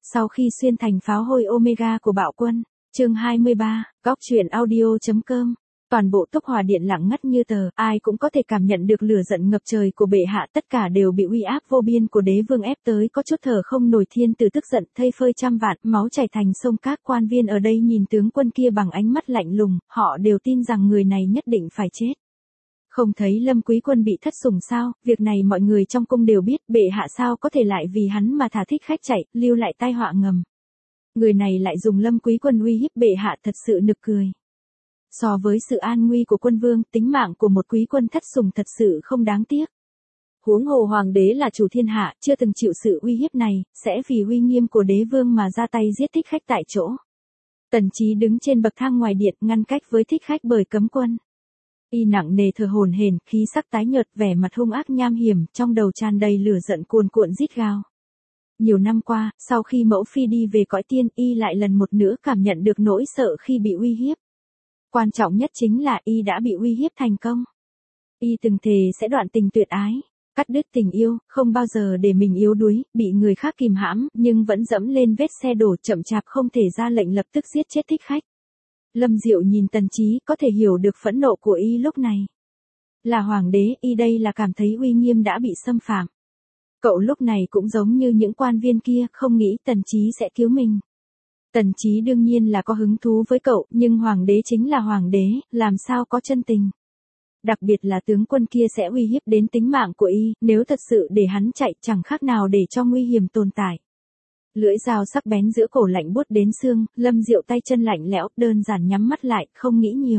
sau khi xuyên thành pháo hôi Omega của bạo quân. Chương 23, góc truyện audio.com. Toàn bộ túc hỏa điện lặng ngắt như tờ, ai cũng có thể cảm nhận được lửa giận ngập trời của bệ hạ, tất cả đều bị uy áp vô biên của đế vương ép tới có chút thở không nổi. Thiên tử tức giận, thây phơi trăm vạn, máu chảy thành sông. Các quan viên ở đây nhìn tướng quân kia bằng ánh mắt lạnh lùng, họ đều tin rằng người này nhất định phải chết. Không thấy Lâm Quý Quân bị thất sủng sao? Việc này mọi người trong cung đều biết, bệ hạ sao có thể lại vì hắn mà thả thích khách chạy, lưu lại tai họa ngầm. Người này lại dùng Lâm Quý Quân uy hiếp bệ hạ, thật sự nực cười. So với sự an nguy của quân vương, tính mạng của một quý quân thất sủng thật sự không đáng tiếc. Huống hồ hoàng đế là chủ thiên hạ, chưa từng chịu sự uy hiếp này, sẽ vì uy nghiêm của đế vương mà ra tay giết thích khách tại chỗ. Tần Chí đứng trên bậc thang ngoài điện, ngăn cách với thích khách bởi cấm quân. Y nặng nề thở hổn hển, khí sắc tái nhợt, vẻ mặt hung ác nham hiểm, trong đầu tràn đầy lửa giận cuồn cuộn rít gào. Nhiều năm qua, sau khi mẫu phi đi về cõi tiên, y lại lần một nữa cảm nhận được nỗi sợ khi bị uy hiếp. Quan trọng nhất chính là y đã bị uy hiếp thành công. Y từng thề sẽ đoạn tình tuyệt ái, cắt đứt tình yêu, không bao giờ để mình yếu đuối, bị người khác kìm hãm, nhưng vẫn dẫm lên vết xe đổ, chậm chạp không thể ra lệnh lập tức giết chết thích khách. Lâm Diệu nhìn Tần Chí, có thể hiểu được phẫn nộ của y lúc này. Là hoàng đế, y đây là cảm thấy uy nghiêm đã bị xâm phạm. Cậu lúc này cũng giống như những quan viên kia, không nghĩ Tần Chí sẽ cứu mình. Tần Chí đương nhiên là có hứng thú với cậu, nhưng hoàng đế chính là hoàng đế, làm sao có chân tình. Đặc biệt là tướng quân kia sẽ uy hiếp đến tính mạng của y, nếu thật sự để hắn chạy chẳng khác nào để cho nguy hiểm tồn tại. Lưỡi dao sắc bén giữa cổ lạnh buốt đến xương, Lâm Diệu tay chân lạnh lẽo, đơn giản nhắm mắt lại, không nghĩ nhiều.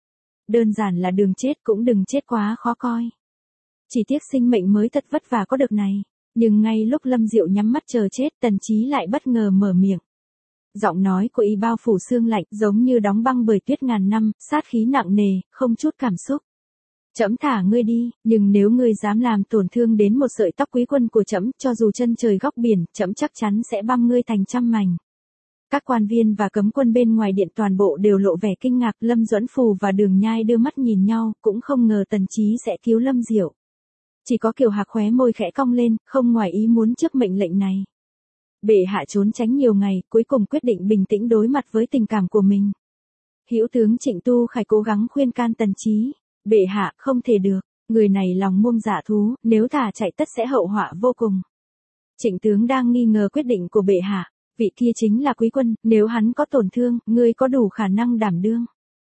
Đơn giản là đường chết cũng đừng chết quá khó coi. Chỉ tiếc sinh mệnh mới thật vất vả có được này. Nhưng ngay lúc Lâm Diệu nhắm mắt chờ chết, Tần Chí lại bất ngờ mở miệng. Giọng nói của y bao phủ xương lạnh, giống như đóng băng bởi tuyết ngàn năm, sát khí nặng nề, không chút cảm xúc. Trẫm thả ngươi đi, nhưng nếu ngươi dám làm tổn thương đến một sợi tóc quý quân của trẫm, cho dù chân trời góc biển, trẫm chắc chắn sẽ băm ngươi thành trăm mảnh. Các quan viên và cấm quân bên ngoài điện toàn bộ đều lộ vẻ kinh ngạc. Lâm Duẫn Phù và Đường Nhai đưa mắt nhìn nhau, cũng không ngờ Tần Chí sẽ cứu Lâm Diệu. Chỉ có Kiều Hạc khóe môi khẽ cong lên, không ngoài ý muốn trước mệnh lệnh này. Bệ hạ trốn tránh nhiều ngày, cuối cùng quyết định bình tĩnh đối mặt với tình cảm của mình. Hữu tướng Trịnh Tu Khải cố gắng khuyên can Tần Chí. Bệ hạ, không thể được, người này lòng muông dạ thú, nếu thả chạy tất sẽ hậu họa vô cùng. Trịnh tướng đang nghi ngờ quyết định của bệ hạ, vị kia chính là quý quân, nếu hắn có tổn thương, ngươi có đủ khả năng đảm đương.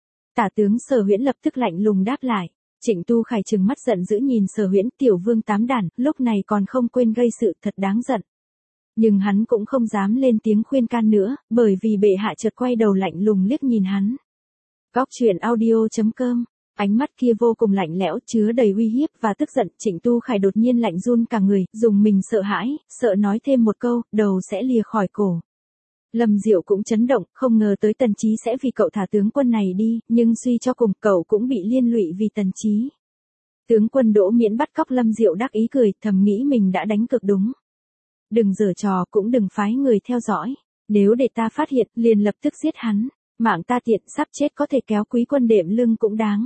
Tả tướng Sở Huyễn lập tức lạnh lùng đáp lại. Trịnh Tu Khải trừng mắt giận dữ nhìn Sở Huyễn, tiểu vương tám đản, lúc này còn không quên gây sự, thật đáng giận. Nhưng hắn cũng không dám lên tiếng khuyên can nữa, bởi vì bệ hạ chợt quay đầu lạnh lùng liếc nhìn hắn. Góc truyện audio.com. Ánh mắt kia vô cùng lạnh lẽo, chứa đầy uy hiếp và tức giận. Trịnh Tu Khải đột nhiên lạnh run cả người, dùng mình sợ hãi, sợ nói thêm một câu, đầu sẽ lìa khỏi cổ. Lâm Diệu cũng chấn động, không ngờ tới Tần Chí sẽ vì cậu thả tướng quân này đi, nhưng suy cho cùng cậu cũng bị liên lụy vì Tần Chí. Tướng quân Đỗ Miễn bắt cóc Lâm Diệu đắc ý cười, thầm nghĩ mình đã đánh cực đúng. Đừng giở trò, cũng đừng phái người theo dõi. Nếu để ta phát hiện, liền lập tức giết hắn. Mạng ta tiện, sắp chết có thể kéo quý quân đệm lưng cũng đáng.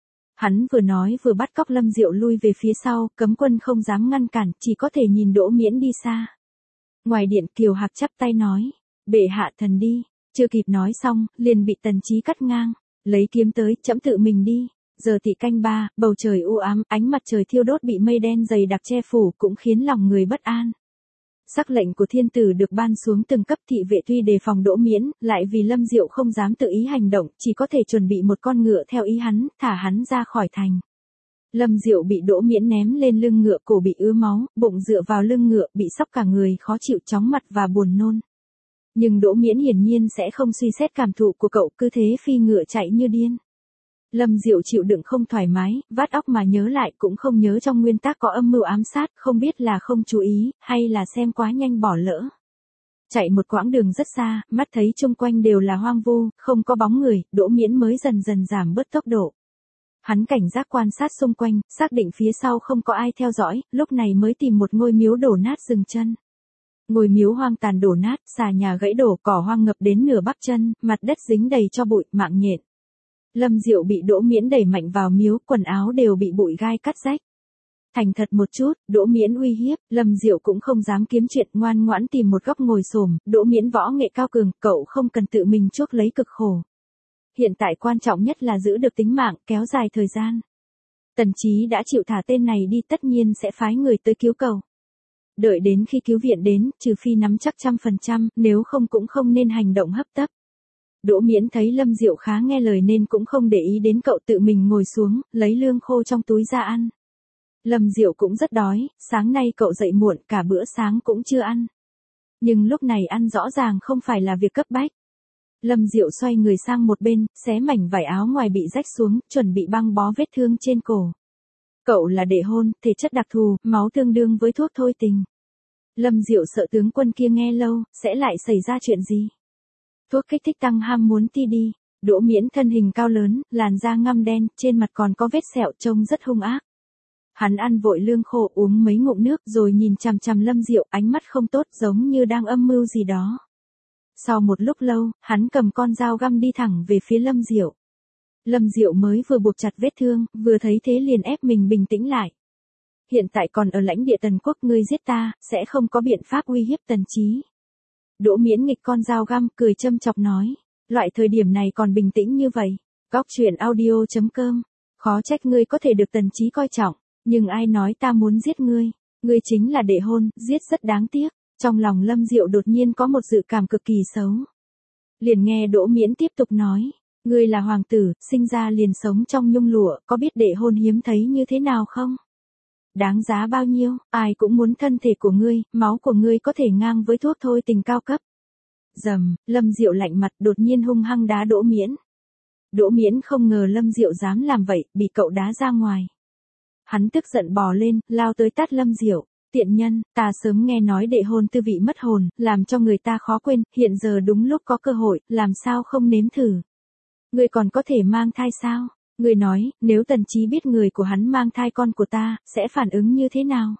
Hắn vừa nói vừa bắt cóc Lâm Diệu lui về phía sau, cấm quân không dám ngăn cản, chỉ có thể nhìn Đỗ Miễn đi xa. Ngoài điện Kiều Hạc chắp tay nói, bệ hạ thần đi, chưa kịp nói xong, liền bị Tần Chí cắt ngang, lấy kiếm tới, trẫm tự mình đi. Giờ tị canh 3, bầu trời u ám, ánh mặt trời thiêu đốt bị mây đen dày đặc che phủ cũng khiến lòng người bất an. Sắc lệnh của thiên tử được ban xuống từng cấp, thị vệ tuy đề phòng Đỗ Miễn, lại vì Lâm Diệu không dám tự ý hành động, chỉ có thể chuẩn bị một con ngựa theo ý hắn, thả hắn ra khỏi thành. Lâm Diệu bị Đỗ Miễn ném lên lưng ngựa, cổ bị ứa máu, bụng dựa vào lưng ngựa, bị sốc cả người, khó chịu, chóng mặt và buồn nôn. Nhưng Đỗ Miễn hiển nhiên sẽ không suy xét cảm thụ của cậu, cứ thế phi ngựa chạy như điên. Lâm Diệu chịu đựng không thoải mái, vắt óc mà nhớ lại cũng không nhớ trong nguyên tắc có âm mưu ám sát, không biết là không chú ý, hay là xem quá nhanh bỏ lỡ. Chạy một quãng đường rất xa, mắt thấy chung quanh đều là hoang vu, không có bóng người, Đỗ Miễn mới dần dần giảm bớt tốc độ. Hắn cảnh giác quan sát xung quanh, xác định phía sau không có ai theo dõi, lúc này mới tìm một ngôi miếu đổ nát dừng chân. Ngôi miếu hoang tàn đổ nát, xà nhà gãy đổ, cỏ hoang ngập đến nửa bắp chân, mặt đất dính đầy cho bụi, mạng nhện. Lâm Diệu bị Đỗ Miễn đẩy mạnh vào miếu, quần áo đều bị bụi gai cắt rách. Thành thật một chút, Đỗ Miễn uy hiếp, Lâm Diệu cũng không dám kiếm chuyện, ngoan ngoãn tìm một góc ngồi xổm, Đỗ Miễn võ nghệ cao cường, cậu không cần tự mình chuốc lấy cực khổ. Hiện tại quan trọng nhất là giữ được tính mạng, kéo dài thời gian. Tần Chí đã chịu thả tên này đi, tất nhiên sẽ phái người tới cứu cậu. Đợi đến khi cứu viện đến, trừ phi nắm chắc 100%, nếu không cũng không nên hành động hấp tấp. Đỗ Miễn thấy Lâm Diệu khá nghe lời nên cũng không để ý đến cậu, tự mình ngồi xuống, lấy lương khô trong túi ra ăn. Lâm Diệu cũng rất đói, sáng nay cậu dậy muộn, cả bữa sáng cũng chưa ăn. Nhưng lúc này ăn rõ ràng không phải là việc cấp bách. Lâm Diệu xoay người sang một bên, xé mảnh vải áo ngoài bị rách xuống, chuẩn bị băng bó vết thương trên cổ. Cậu là đệ hôn, thể chất đặc thù, máu tương đương với thuốc thôi tình. Lâm Diệu sợ tướng quân kia nghe lâu, sẽ lại xảy ra chuyện gì. Thuốc kích thích tăng ham muốn ti đi. Đỗ Miễn thân hình cao lớn, làn da ngăm đen, trên mặt còn có vết sẹo, trông rất hung ác. Hắn ăn vội lương khô, uống mấy ngụm nước rồi nhìn chằm chằm Lâm Diệu, ánh mắt không tốt, giống như đang âm mưu gì đó. Sau một lúc lâu, hắn cầm con dao găm đi thẳng về phía Lâm Diệu. Lâm Diệu mới vừa buộc chặt vết thương, vừa thấy thế liền ép mình bình tĩnh lại. Hiện tại còn ở lãnh địa Tần Quốc, ngươi giết ta, sẽ không có biện pháp uy hiếp Tần Chí. Đỗ Miễn nghịch con dao găm, cười châm chọc nói. Loại thời điểm này còn bình tĩnh như vậy. Góc truyện audio.com. Khó trách ngươi có thể được Tần Chí coi trọng. Nhưng ai nói ta muốn giết ngươi? Ngươi chính là đệ hôn, giết rất đáng tiếc. Trong lòng Lâm Diệu đột nhiên có một dự cảm cực kỳ xấu. Liền nghe Đỗ Miễn tiếp tục nói. Ngươi là hoàng tử, sinh ra liền sống trong nhung lụa, có biết đệ hôn hiếm thấy như thế nào không? Đáng giá bao nhiêu, ai cũng muốn thân thể của ngươi, máu của ngươi có thể ngang với thuốc thôi tình cao cấp. Dầm, Lâm Diệu lạnh mặt, đột nhiên hung hăng đá Đỗ Miễn. Đỗ Miễn không ngờ Lâm Diệu dám làm vậy, bị cậu đá ra ngoài. Hắn tức giận bò lên, lao tới tát Lâm Diệu. Tiện nhân, ta sớm nghe nói đệ hôn tư vị mất hồn, làm cho người ta khó quên, hiện giờ đúng lúc có cơ hội, làm sao không nếm thử. Ngươi còn có thể mang thai sao? Ngươi nói, nếu Tần Chí biết người của hắn mang thai con của ta, sẽ phản ứng như thế nào?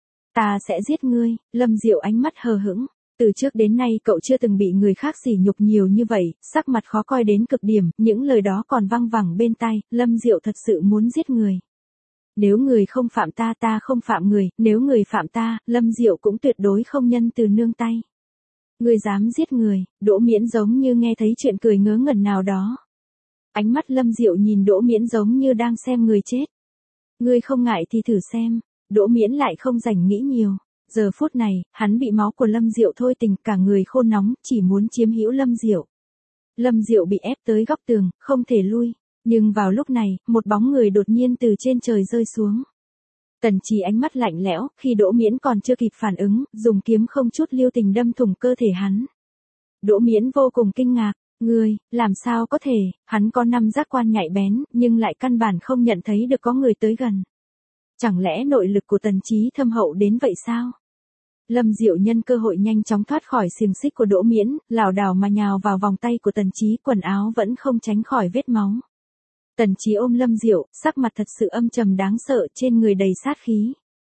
Ta sẽ giết ngươi. Lâm Diệu ánh mắt hờ hững. Từ trước đến nay cậu chưa từng bị người khác sỉ nhục nhiều như vậy, sắc mặt khó coi đến cực điểm, những lời đó còn văng vẳng bên tai, Lâm Diệu thật sự muốn giết người. Nếu người không phạm ta, ta không phạm người, nếu người phạm ta, Lâm Diệu cũng tuyệt đối không nhân từ nương tay. Ngươi dám giết người? Đỗ Miễn giống như nghe thấy chuyện cười ngớ ngẩn nào đó. Ánh mắt Lâm Diệu nhìn Đỗ Miễn giống như đang xem người chết. Ngươi không ngại thì thử xem. Đỗ Miễn lại không rảnh nghĩ nhiều. Giờ phút này, hắn bị máu của Lâm Diệu thôi tình, cả người khô nóng, chỉ muốn chiếm hữu Lâm Diệu. Lâm Diệu bị ép tới góc tường, không thể lui. Nhưng vào lúc này, một bóng người đột nhiên từ trên trời rơi xuống. Tần Chí ánh mắt lạnh lẽo, khi Đỗ Miễn còn chưa kịp phản ứng, dùng kiếm không chút lưu tình đâm thủng cơ thể hắn. Đỗ Miễn vô cùng kinh ngạc. Ngươi, làm sao có thể? Hắn có 5 giác quan nhạy bén, nhưng lại căn bản không nhận thấy được có người tới gần. Chẳng lẽ nội lực của Tần Chí thâm hậu đến vậy sao? Lâm Diệu nhân cơ hội nhanh chóng thoát khỏi xiềng xích của Đỗ Miễn, lảo đảo mà nhào vào vòng tay của Tần Chí, quần áo vẫn không tránh khỏi vết máu. Tần Chí ôm Lâm Diệu, sắc mặt thật sự âm trầm đáng sợ, trên người đầy sát khí.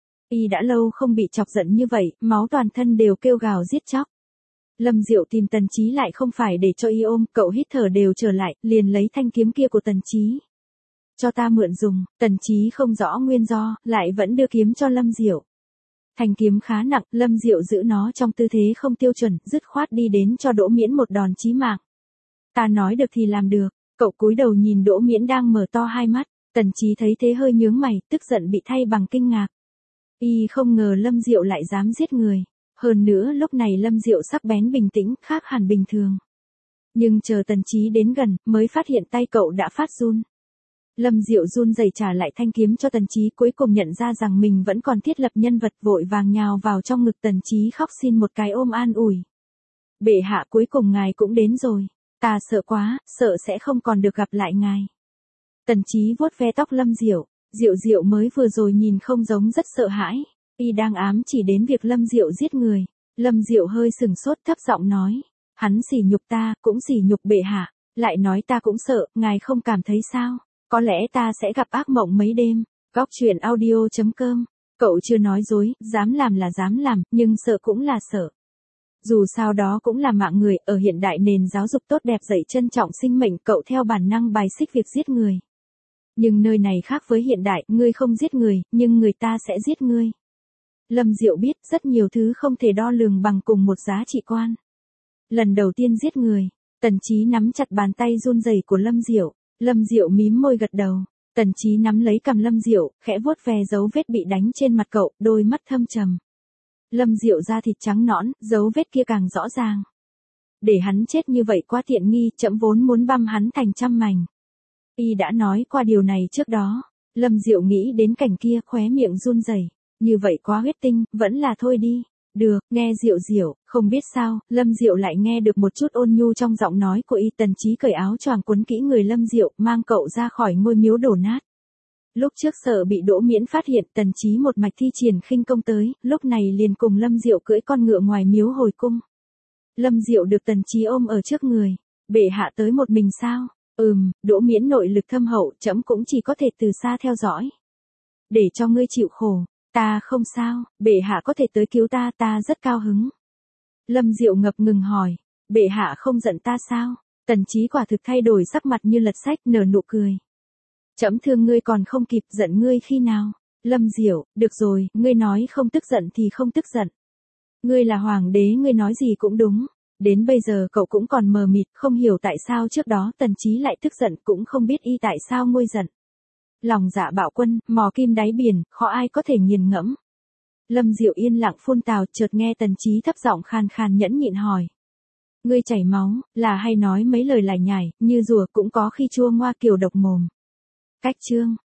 Y đã lâu không bị chọc giận như vậy, máu toàn thân đều kêu gào giết chóc. Lâm Diệu tìm Tần Chí lại không phải để cho y ôm, cậu hít thở đều trở lại, liền lấy thanh kiếm kia của Tần Chí. Cho ta mượn dùng. Tần Chí không rõ nguyên do, lại vẫn đưa kiếm cho Lâm Diệu. Thanh kiếm khá nặng, Lâm Diệu giữ nó trong tư thế không tiêu chuẩn, dứt khoát đi đến cho Đỗ Miễn một đòn chí mạng. Ta nói được thì làm được. Cậu cúi đầu nhìn Đỗ Miễn đang mở to hai mắt, Tần Chí thấy thế hơi nhướng mày, tức giận bị thay bằng kinh ngạc. Y không ngờ Lâm Diệu lại dám giết người. Hơn nữa lúc này Lâm Diệu sắc bén bình tĩnh, khác hẳn bình thường. Nhưng chờ Tần Chí đến gần, mới phát hiện tay cậu đã phát run. Lâm Diệu run rẩy trả lại thanh kiếm cho Tần Chí, cuối cùng nhận ra rằng mình vẫn còn thiết lập nhân vật, vội vàng nhào vào trong ngực Tần Chí khóc xin một cái ôm an ủi. Bệ hạ, cuối cùng ngài cũng đến rồi. Ta sợ quá, sợ sẽ không còn được gặp lại ngài. Tần Chí vuốt ve tóc Lâm Diệu. Diệu Diệu mới vừa rồi nhìn không giống rất sợ hãi. Y đang ám chỉ đến việc Lâm Diệu giết người. Lâm Diệu hơi sừng sốt, thấp giọng nói. Hắn sỉ nhục ta, cũng sỉ nhục bệ hạ. Lại nói ta cũng sợ, ngài không cảm thấy sao? Có lẽ ta sẽ gặp ác mộng mấy đêm. Góc truyện audio.com. Cậu chưa nói dối, dám làm là dám làm, nhưng sợ cũng là sợ. Dù sao đó cũng là mạng người, ở hiện đại nền giáo dục tốt đẹp dạy trân trọng sinh mệnh, cậu theo bản năng bài xích việc giết người. Nhưng nơi này khác với hiện đại, ngươi không giết người, nhưng người ta sẽ giết ngươi. Lâm Diệu biết rất nhiều thứ không thể đo lường bằng cùng một giá trị quan. Lần đầu tiên giết người, Tần Chí nắm chặt bàn tay run rẩy của Lâm Diệu. Lâm Diệu mím môi gật đầu. Tần Chí nắm lấy cằm Lâm Diệu, khẽ vuốt ve dấu vết bị đánh trên mặt cậu, đôi mắt thâm trầm. Lâm Diệu da thịt trắng nõn, dấu vết kia càng rõ ràng. Để hắn chết như vậy quá tiện nghi, trẫm vốn muốn băm hắn thành trăm mảnh. Y đã nói qua điều này trước đó. Lâm Diệu nghĩ đến cảnh kia, khóe miệng run rẩy. Như vậy quá huyết tinh, vẫn là thôi đi. Được, nghe Diệu Diệu, không biết sao, Lâm Diệu lại nghe được một chút ôn nhu trong giọng nói của Y. Tần Chí cởi áo choàng quấn kỹ người Lâm Diệu, mang cậu ra khỏi ngôi miếu đổ nát. Lúc trước sợ bị Đỗ Miễn phát hiện, Tần Chí một mạch thi triển khinh công tới, lúc này liền cùng Lâm Diệu cưỡi con ngựa ngoài miếu hồi cung. Lâm Diệu được Tần Chí ôm ở trước người. Bệ hạ tới một mình sao? Đỗ Miễn nội lực thâm hậu, trẫm cũng chỉ có thể từ xa theo dõi. Để cho ngươi chịu khổ. Ta không sao, bệ hạ có thể tới cứu ta, ta rất cao hứng. Lâm Diệu ngập ngừng hỏi, bệ hạ không giận ta sao? Tần Chí quả thực thay đổi sắc mặt như lật sách, nở nụ cười. Trẫm thương ngươi còn không kịp, giận ngươi khi nào? Lâm Diệu, được rồi, ngươi nói không tức giận thì không tức giận. Ngươi là hoàng đế, ngươi nói gì cũng đúng. Đến bây giờ cậu cũng còn mờ mịt, không hiểu tại sao trước đó Tần Chí lại tức giận, cũng không biết Y tại sao nguôi giận. Lòng dạ bạo quân, mò kim đáy biển, khó ai có thể nghiền ngẫm. Lâm Diệu yên lặng phun tào, chợt nghe Tần Chí thấp giọng khàn khàn nhẫn nhịn hỏi. Ngươi chảy máu, là hay nói mấy lời lải nhải, như rùa cũng có khi chua ngoa kiều độc mồm. Cách chương.